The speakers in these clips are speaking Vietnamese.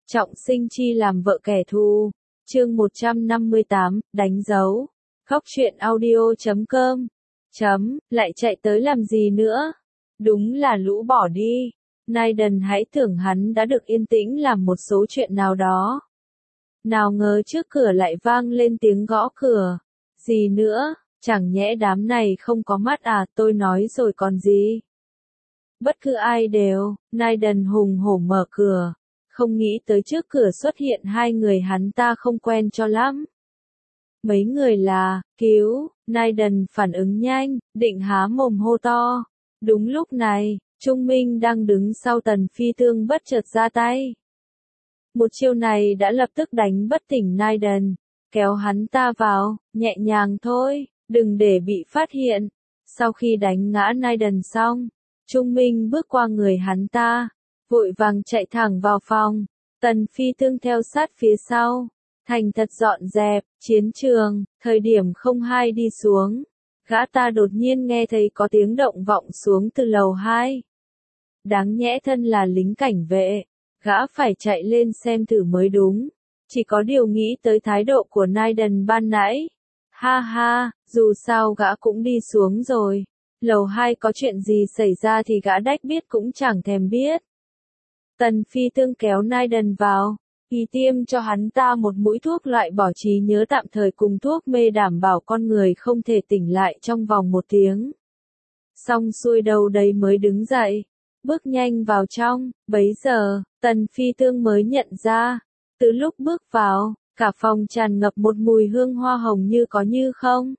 Trọng sinh chi làm vợ kẻ thù. Chương 158, đánh dấu. Khóc chuyện audio.com. Lại chạy tới làm gì nữa? Đúng là lũ bỏ đi. Naiden hãy tưởng hắn đã được yên tĩnh làm một số chuyện nào đó. Nào ngờ trước cửa lại vang lên tiếng gõ cửa. Gì nữa? Chẳng nhẽ đám này không có mắt à, tôi nói rồi còn gì? Bất cứ ai đều, Naiden hùng hổ mở cửa. Không nghĩ tới trước cửa xuất hiện hai người hắn ta không quen cho lắm. Mấy người là, cứu, Naiden phản ứng nhanh, định há mồm hô to. Đúng lúc này, Trung Minh đang đứng sau Tần Phi Tương bất chợt ra tay. Một chiêu này đã lập tức đánh bất tỉnh Naiden, kéo hắn ta vào, nhẹ nhàng thôi, đừng để bị phát hiện. Sau khi đánh ngã Naiden xong, Trung Minh bước qua người hắn ta, vội vàng chạy thẳng vào phòng. Tần Phi Tương theo sát phía sau, thành thật dọn dẹp chiến trường. Thời điểm không hai đi xuống, gã ta đột nhiên nghe thấy có tiếng động vọng xuống từ lầu 2. Đáng nhẽ thân là lính cảnh vệ, gã phải chạy lên xem thử mới đúng. Chỉ có điều nghĩ tới thái độ của Naiden ban nãy. Ha ha, dù sao gã cũng đi xuống rồi. Lầu 2 có chuyện gì xảy ra thì gã đách biết cũng chẳng thèm biết. Tần Phi Tương kéo Naiden vào, y tiêm cho hắn ta một mũi thuốc loại bỏ trí nhớ tạm thời cùng thuốc mê đảm bảo con người không thể tỉnh lại trong vòng 1 tiếng. Xong xuôi đâu đấy mới đứng dậy, bước nhanh vào trong. Bấy giờ, Tần Phi Tương mới nhận ra, từ lúc bước vào, cả phòng tràn ngập một mùi hương hoa hồng như có như không.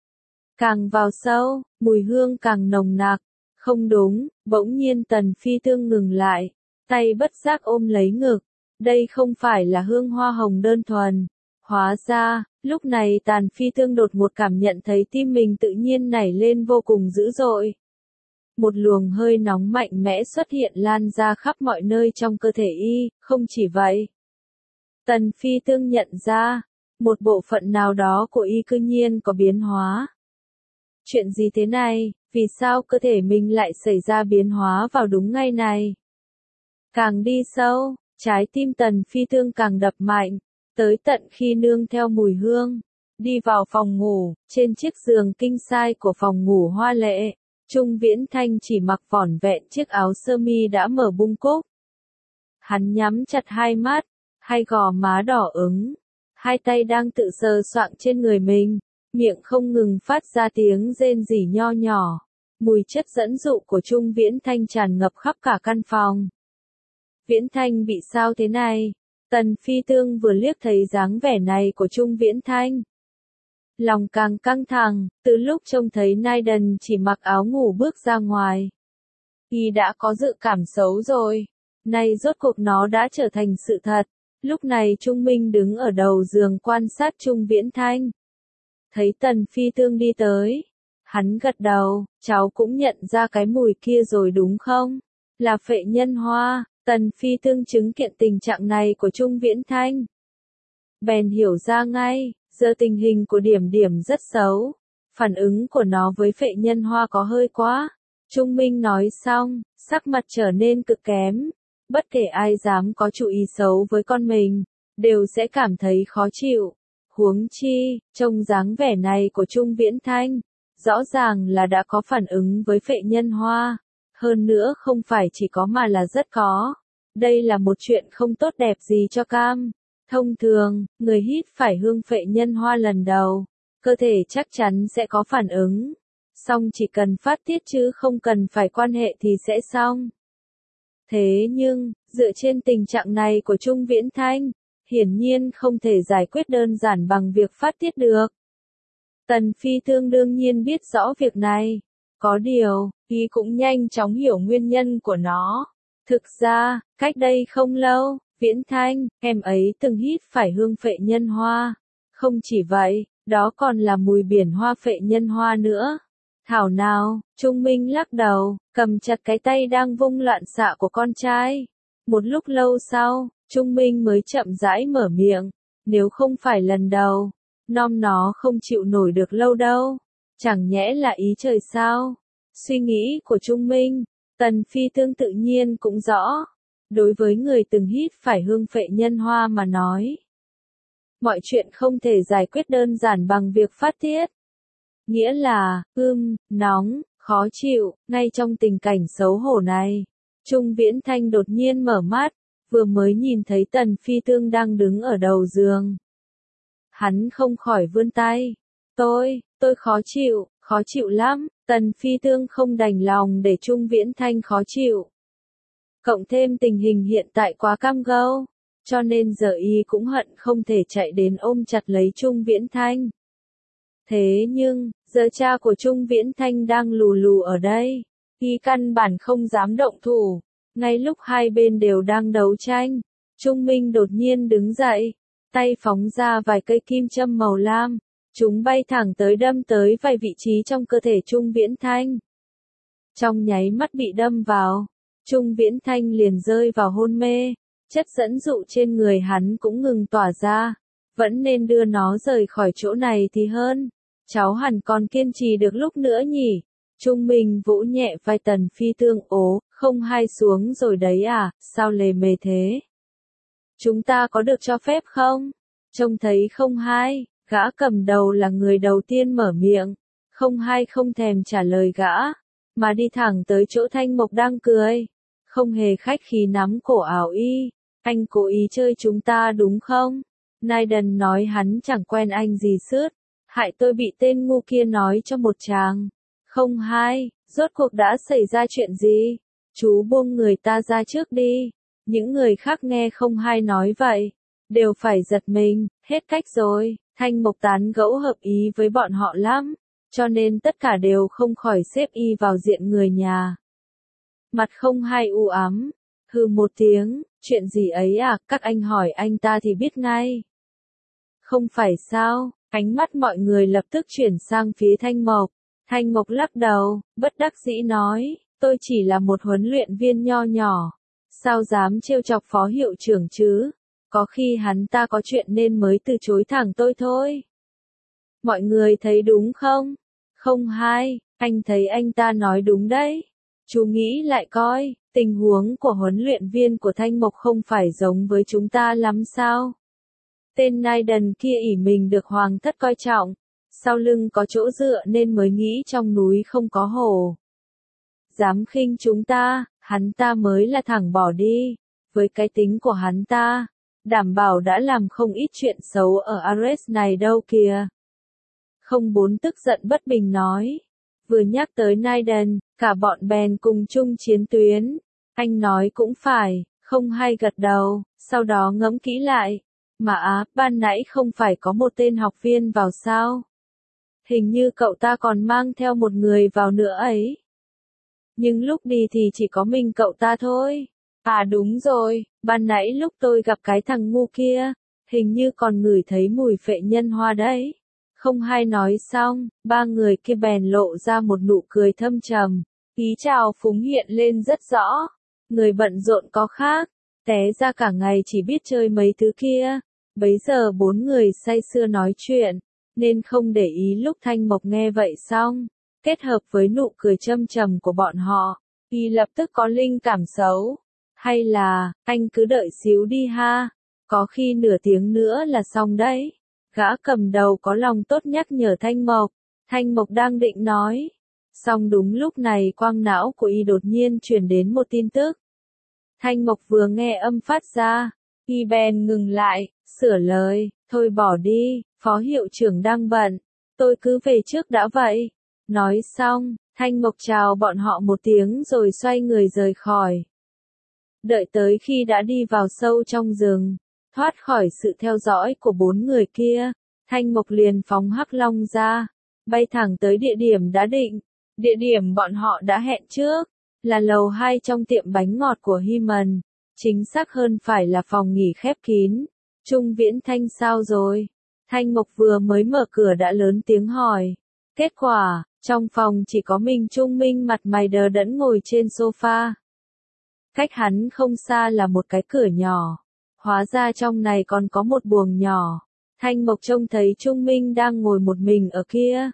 Càng vào sâu, mùi hương càng nồng nặc. Không đúng, bỗng nhiên Tần Phi Tương ngừng lại, tay bất giác ôm lấy ngực. Đây không phải là hương hoa hồng đơn thuần. Hóa ra, lúc này Tần Phi Tương đột ngột cảm nhận thấy tim mình tự nhiên nảy lên vô cùng dữ dội. Một luồng hơi nóng mạnh mẽ xuất hiện lan ra khắp mọi nơi trong cơ thể y. Không chỉ vậy, Tần Phi Tương nhận ra, một bộ phận nào đó của y cư nhiên có biến hóa. Chuyện gì thế này, vì sao cơ thể mình lại xảy ra biến hóa vào đúng ngày này? Càng đi sâu, trái tim Tần Phi Tương càng đập mạnh, tới tận khi nương theo mùi hương, đi vào phòng ngủ. Trên chiếc giường kinh sai của phòng ngủ hoa lệ, Trung Viễn Thanh chỉ mặc vỏn vẹn chiếc áo sơ mi đã mở bung cúc. Hắn nhắm chặt hai mắt, hai gò má đỏ ửng, hai tay đang tự sờ soạng trên người mình, miệng không ngừng phát ra tiếng rên rỉ nho nhỏ. Mùi chất dẫn dụ của Trung Viễn Thanh tràn ngập khắp cả căn phòng. Viễn Thanh bị sao thế này? Tần Phi Tương vừa liếc thấy dáng vẻ này của Trung Viễn Thanh, lòng càng căng thẳng. Từ lúc trông thấy Naiden chỉ mặc áo ngủ bước ra ngoài, y đã có dự cảm xấu rồi. Nay rốt cuộc nó đã trở thành sự thật. Lúc này Trung Minh đứng ở đầu giường quan sát Trung Viễn Thanh. Thấy Tần Phi Tương đi tới, hắn gật đầu, cháu cũng nhận ra cái mùi kia rồi đúng không? Là phệ nhân hoa. Tần Phi Tương chứng kiện tình trạng này của Trung Viễn Thanh, bèn hiểu ra ngay, giờ tình hình của Điểm Điểm rất xấu. Phản ứng của nó với phệ nhân hoa có hơi quá. Trung Minh nói xong, sắc mặt trở nên cực kém. Bất kể ai dám có chủ ý xấu với con mình, đều sẽ cảm thấy khó chịu. Huống chi, trông dáng vẻ này của Trung Viễn Thanh, rõ ràng là đã có phản ứng với phệ nhân hoa. Hơn nữa không phải chỉ có mà là rất có. Đây là một chuyện không tốt đẹp gì cho cam. Thông thường, người hít phải hương phệ nhân hoa lần đầu, cơ thể chắc chắn sẽ có phản ứng. Xong chỉ cần phát tiết chứ không cần phải quan hệ thì sẽ xong. Thế nhưng, dựa trên tình trạng này của Trung Viễn Thanh, hiển nhiên không thể giải quyết đơn giản bằng việc phát tiết được. Tần Phi Tương đương nhiên biết rõ việc này. Có điều, y cũng nhanh chóng hiểu nguyên nhân của nó. Thực ra, cách đây không lâu, Viễn Thanh, em ấy từng hít phải hương phệ nhân hoa. Không chỉ vậy, đó còn là mùi biển hoa phệ nhân hoa nữa. Thảo nào, Trung Minh lắc đầu, cầm chặt cái tay đang vung loạn xạ của con trai. Một lúc lâu sau, Trung Minh mới chậm rãi mở miệng. Nếu không phải lần đầu, nó không chịu nổi được lâu đâu. Chẳng nhẽ là ý trời sao? Suy nghĩ của Trung Minh, Tần Phi Tương tự nhiên cũng rõ. Đối với người từng hít phải hương phệ nhân hoa mà nói, mọi chuyện không thể giải quyết đơn giản bằng việc phát tiết. Nghĩa là, nóng, khó chịu, ngay trong tình cảnh xấu hổ này. Trung Viễn Thanh đột nhiên mở mắt, vừa mới nhìn thấy Tần Phi Tương đang đứng ở đầu giường. Hắn không khỏi vươn tay. Tôi khó chịu lắm. Tần Phi Tương không đành lòng để Trung Viễn Thanh khó chịu. Cộng thêm tình hình hiện tại quá cam go, cho nên giờ y cũng hận không thể chạy đến ôm chặt lấy Trung Viễn Thanh. Thế nhưng, giờ cha của Trung Viễn Thanh đang lù lù ở đây, y căn bản không dám động thủ. Ngay lúc hai bên đều đang đấu tranh, Trung Minh đột nhiên đứng dậy, tay phóng ra vài cây kim châm màu lam, chúng bay thẳng tới đâm tới vài vị trí trong cơ thể Trung Viễn Thanh. Trong nháy mắt bị đâm vào, Trung Viễn Thanh liền rơi vào hôn mê, chất dẫn dụ trên người hắn cũng ngừng tỏa ra, vẫn nên đưa nó rời khỏi chỗ này thì hơn. Cháu hẳn còn kiên trì được lúc nữa nhỉ? Trung Minh vỗ nhẹ vai Tần Phi Tương. Không hay xuống rồi đấy à, sao lề mề thế? Chúng ta có được cho phép không? Trông thấy không hay, gã cầm đầu là người đầu tiên mở miệng, không hay không thèm trả lời gã, mà đi thẳng tới chỗ Thanh Mộc đang cười, không hề khách khí nắm cổ áo y. Anh cố ý chơi chúng ta đúng không? Naiden nói hắn chẳng quen anh gì sứt, hại tôi bị tên ngu kia nói cho một tràng. Không hay, rốt cuộc đã xảy ra chuyện gì? Chú buông người ta ra trước đi. Những người khác nghe không hay nói vậy, đều phải giật mình, hết cách rồi. Thanh Mộc tán gẫu hợp ý với bọn họ lắm, cho nên tất cả đều không khỏi xếp y vào diện người nhà. Mặt không hay u ám, hừ một tiếng, chuyện gì ấy à, các anh hỏi anh ta thì biết ngay. Không phải sao? Ánh mắt mọi người lập tức chuyển sang phía Thanh Mộc. Thanh Mộc lắc đầu, bất đắc dĩ nói, tôi chỉ là một huấn luyện viên nho nhỏ, sao dám trêu chọc phó hiệu trưởng chứ? Có khi hắn ta có chuyện nên mới từ chối thẳng tôi thôi. Mọi người thấy đúng không? Không hay, anh thấy anh ta nói đúng đấy. Chú nghĩ lại coi, tình huống của huấn luyện viên của Thanh Mộc không phải giống với chúng ta lắm sao? Tên Naiden kia ỷ mình được hoàng thất coi trọng, sau lưng có chỗ dựa nên mới nghĩ trong núi không có hổ. Dám khinh chúng ta, hắn ta mới là thẳng bỏ đi. Với cái tính của hắn ta, đảm bảo đã làm không ít chuyện xấu ở Ares này đâu kìa. Không bốn tức giận bất bình nói. Vừa nhắc tới Naiden, cả bọn bèn cùng chung chiến tuyến. Anh nói cũng phải, không hay gật đầu, sau đó ngẫm kỹ lại. Mà ban nãy không phải có một tên học viên vào sao? Hình như cậu ta còn mang theo một người vào nữa ấy. Nhưng lúc đi thì chỉ có mình cậu ta thôi. À đúng rồi, ban nãy lúc tôi gặp cái thằng ngu kia, hình như còn ngửi thấy mùi phệ nhân hoa đấy. Không hay nói xong, ba người kia bèn lộ ra một nụ cười thâm trầm, ý chào phúng hiện lên rất rõ. Người bận rộn có khác, té ra cả ngày chỉ biết chơi mấy thứ kia. Bấy giờ bốn người say sưa nói chuyện, nên không để ý lúc Thanh Mộc nghe vậy xong, kết hợp với nụ cười châm trầm của bọn họ, y lập tức có linh cảm xấu. Hay là, anh cứ đợi xíu đi ha, có khi nửa tiếng nữa là xong đấy. Gã cầm đầu có lòng tốt nhắc nhở Thanh Mộc đang định nói. Xong đúng lúc này quang não của y đột nhiên truyền đến một tin tức. Thanh Mộc vừa nghe âm phát ra, y bèn ngừng lại, sửa lời, thôi bỏ đi, phó hiệu trưởng đang bận, tôi cứ về trước đã vậy. Nói xong, Thanh Mộc chào bọn họ một tiếng rồi xoay người rời khỏi. Đợi tới khi đã đi vào sâu trong rừng, thoát khỏi sự theo dõi của bốn người kia, Thanh Mộc liền phóng Hắc Long ra, bay thẳng tới địa điểm đã định. Địa điểm bọn họ đã hẹn trước, là lầu 2 trong tiệm bánh ngọt của Hyman, chính xác hơn phải là phòng nghỉ khép kín. Trung Viễn Thanh sao rồi? Thanh Mộc vừa mới mở cửa đã lớn tiếng hỏi. Kết quả, trong phòng chỉ có mình Trung Minh mặt mày đờ đẫn ngồi trên sofa. Cách hắn không xa là một cái cửa nhỏ. Hóa ra trong này còn có một buồng nhỏ. Thanh Mộc trông thấy Trung Minh đang ngồi một mình ở kia.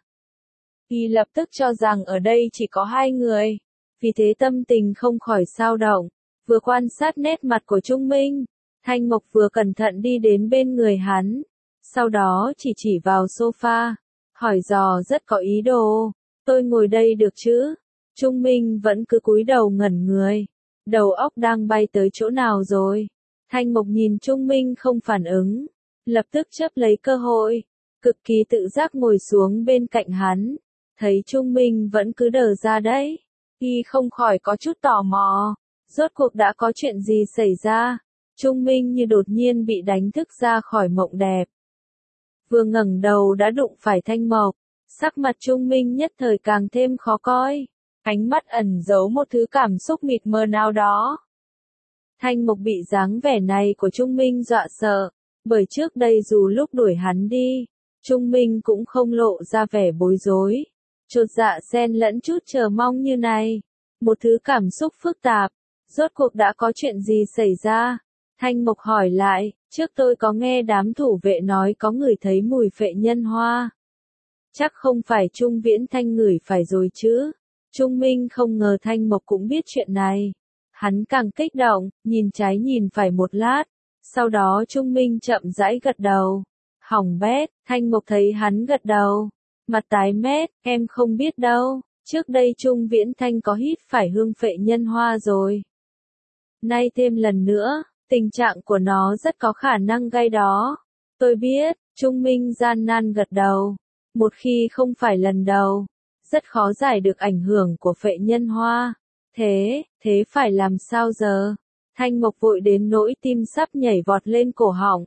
Y lập tức cho rằng ở đây chỉ có hai người. Vì thế tâm tình không khỏi xao động. vừa quan sát nét mặt của Trung Minh, Thanh Mộc vừa cẩn thận đi đến bên người hắn, sau đó chỉ vào sofa, hỏi dò rất có ý đồ, tôi ngồi đây được chứ? Trung Minh vẫn cứ cúi đầu ngẩn người, đầu óc đang bay tới chỗ nào rồi? Thanh Mộc nhìn Trung Minh không phản ứng, lập tức chấp lấy cơ hội, cực kỳ tự giác ngồi xuống bên cạnh hắn, thấy Trung Minh vẫn cứ đờ ra đấy, y không khỏi có chút tò mò, rốt cuộc đã có chuyện gì xảy ra? Trung Minh như đột nhiên bị đánh thức ra khỏi mộng đẹp. Vừa ngẩng đầu đã đụng phải Thanh Mộc, sắc mặt Trung Minh nhất thời càng thêm khó coi, ánh mắt ẩn giấu một thứ cảm xúc mịt mờ nào đó. Thanh Mộc bị dáng vẻ này của Trung Minh dọa sợ, bởi trước đây dù lúc đuổi hắn đi, Trung Minh cũng không lộ ra vẻ bối rối, chột dạ xen lẫn chút chờ mong như này, một thứ cảm xúc phức tạp. Rốt cuộc đã có chuyện gì xảy ra? Thanh Mộc hỏi lại, trước tôi có nghe đám thủ vệ nói có người thấy mùi phệ nhân hoa. Chắc không phải Trung Viễn Thanh ngửi phải rồi chứ? Trung Minh không ngờ Thanh Mộc cũng biết chuyện này. Hắn càng kích động, nhìn trái nhìn phải một lát. Sau đó Trung Minh chậm rãi gật đầu. Hỏng bét, Thanh Mộc thấy hắn gật đầu. Mặt tái mét, em không biết đâu. Trước đây Trung Viễn Thanh có hít phải hương phệ nhân hoa rồi. Nay thêm lần nữa, tình trạng của nó rất có khả năng gây đó. Tôi biết, Trung Minh gian nan gật đầu. Một khi không phải lần đầu, rất khó giải được ảnh hưởng của phệ nhân hoa. Thế phải làm sao giờ? Thanh Mộc vội đến nỗi tim sắp nhảy vọt lên cổ họng.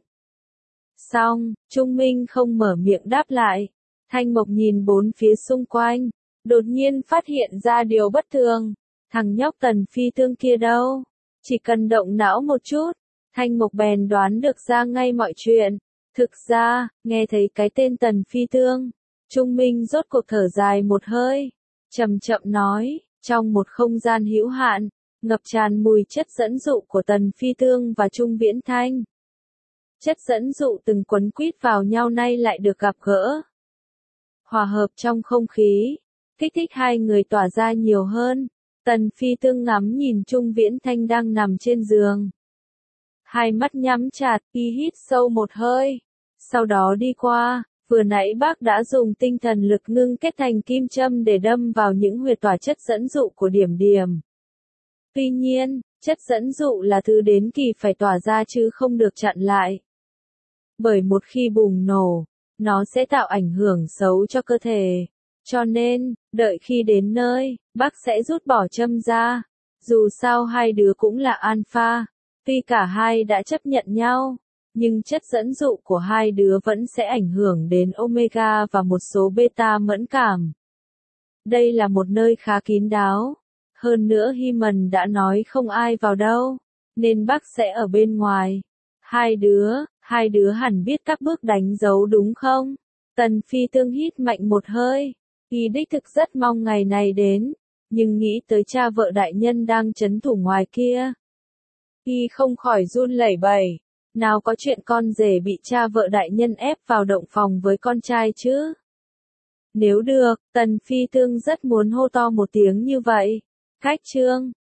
Xong, Trung Minh không mở miệng đáp lại. Thanh Mộc nhìn bốn phía xung quanh, đột nhiên phát hiện ra điều bất thường. Thằng nhóc Tần Phi Tương kia đâu? Chỉ cần động não một chút, Thanh Mộc bèn đoán được ra ngay mọi chuyện. Thực ra, nghe thấy cái tên Tần Phi Tương, Trung Minh rốt cuộc thở dài một hơi, chậm chậm nói, trong một không gian hữu hạn, ngập tràn mùi chất dẫn dụ của Tần Phi Tương và Trung Viễn Thanh. Chất dẫn dụ từng quấn quýt vào nhau nay lại được gặp gỡ. Hòa hợp trong không khí, kích thích hai người tỏa ra nhiều hơn. Tần Phi Tương ngắm nhìn Trung Viễn Thanh đang nằm trên giường. Hai mắt nhắm chặt, y hít sâu một hơi. Sau đó đi qua, vừa nãy bác đã dùng tinh thần lực ngưng kết thành kim châm để đâm vào những huyệt tỏa chất dẫn dụ của Điểm Điểm. Tuy nhiên, chất dẫn dụ là thứ đến kỳ phải tỏa ra chứ không được chặn lại. Bởi một khi bùng nổ, nó sẽ tạo ảnh hưởng xấu cho cơ thể. Cho nên, đợi khi đến nơi, bác sẽ rút bỏ châm ra. Dù sao hai đứa cũng là alpha, tuy cả hai đã chấp nhận nhau, nhưng chất dẫn dụ của hai đứa vẫn sẽ ảnh hưởng đến omega và một số beta mẫn cảm. Đây là một nơi khá kín đáo. Hơn nữa Hyman đã nói không ai vào đâu, nên bác sẽ ở bên ngoài. Hai đứa hẳn biết các bước đánh dấu đúng không? Tần Phi Tương hít mạnh một hơi. Y đích thực rất mong ngày này đến, nhưng nghĩ tới cha vợ đại nhân đang trấn thủ ngoài kia. Y không khỏi run lẩy bẩy, nào có chuyện con rể bị cha vợ đại nhân ép vào động phòng với con trai chứ? Nếu được, Tần Phi Tương rất muốn hô to một tiếng như vậy. Cách chương